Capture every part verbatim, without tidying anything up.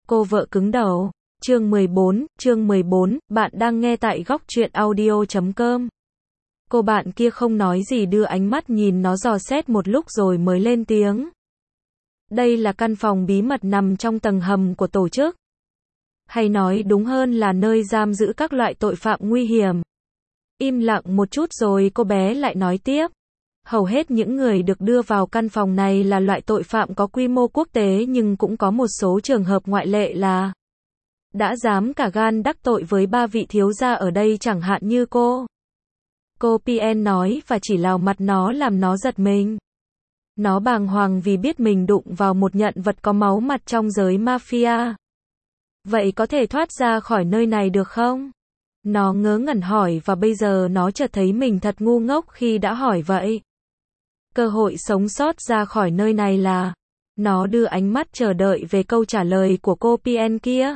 Cô vợ cứng đầu. Chương mười bốn, chương mười bốn, bạn đang nghe tại góc truyện audio chấm com. Cô bạn kia không nói gì, đưa ánh mắt nhìn nó dò xét một lúc rồi mới lên tiếng. Đây là căn phòng bí mật nằm trong tầng hầm của tổ chức. Hay nói đúng hơn là nơi giam giữ các loại tội phạm nguy hiểm. Im lặng một chút rồi cô bé lại nói tiếp. Hầu hết những người được đưa vào căn phòng này là loại tội phạm có quy mô quốc tế, nhưng cũng có một số trường hợp ngoại lệ là đã dám cả gan đắc tội với ba vị thiếu gia ở đây, chẳng hạn như cô. Cô pê en nói và chỉ vào mặt nó làm nó giật mình. Nó bàng hoàng vì biết mình đụng vào một nhận vật có máu mặt trong giới mafia. Vậy có thể thoát ra khỏi nơi này được không? Nó ngớ ngẩn hỏi, và bây giờ nó chợt thấy mình thật ngu ngốc khi đã hỏi vậy. Cơ hội sống sót ra khỏi nơi này là... Nó đưa ánh mắt chờ đợi về câu trả lời của cô pê en kia.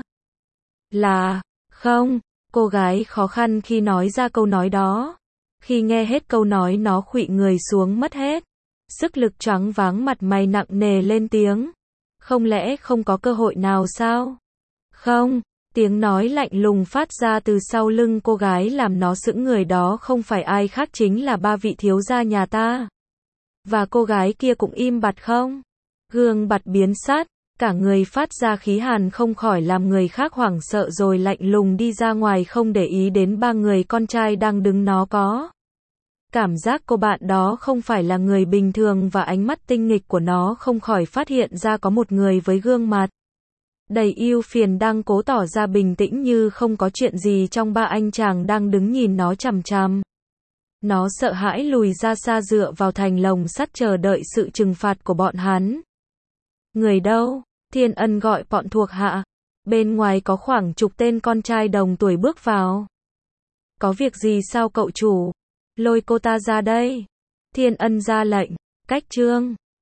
Là... Không. Cô gái khó khăn khi nói ra câu nói đó. Khi nghe hết câu nói, nó khuỵu người xuống mất hết sức lực, choáng váng, mặt mày nặng nề lên tiếng. Không lẽ không có cơ hội nào sao? Không. Tiếng nói lạnh lùng phát ra từ sau lưng cô gái làm nó sững người. Đó không phải ai khác chính là ba vị thiếu gia nhà ta. Và cô gái kia cũng im bặt không? Gương mặt biến sắc, cả người phát ra khí hàn không khỏi làm người khác hoảng sợ, rồi lạnh lùng đi ra ngoài không để ý đến ba người con trai đang đứng. Nó có cảm giác cô bạn đó không phải là người bình thường, và ánh mắt tinh nghịch của nó không khỏi phát hiện ra có một người với gương mặt đầy ưu phiền đang cố tỏ ra bình tĩnh như không có chuyện gì trong ba anh chàng đang đứng nhìn nó chằm chằm. Nó sợ hãi lùi ra xa, dựa vào thành lồng sắt chờ đợi sự trừng phạt của bọn hắn. Người đâu? Thiên Ân gọi bọn thuộc hạ. Bên ngoài có khoảng chục tên con trai đồng tuổi bước vào. Có việc gì sao cậu chủ? Lôi cô ta ra đây. Thiên Ân ra lệnh. Cách trương.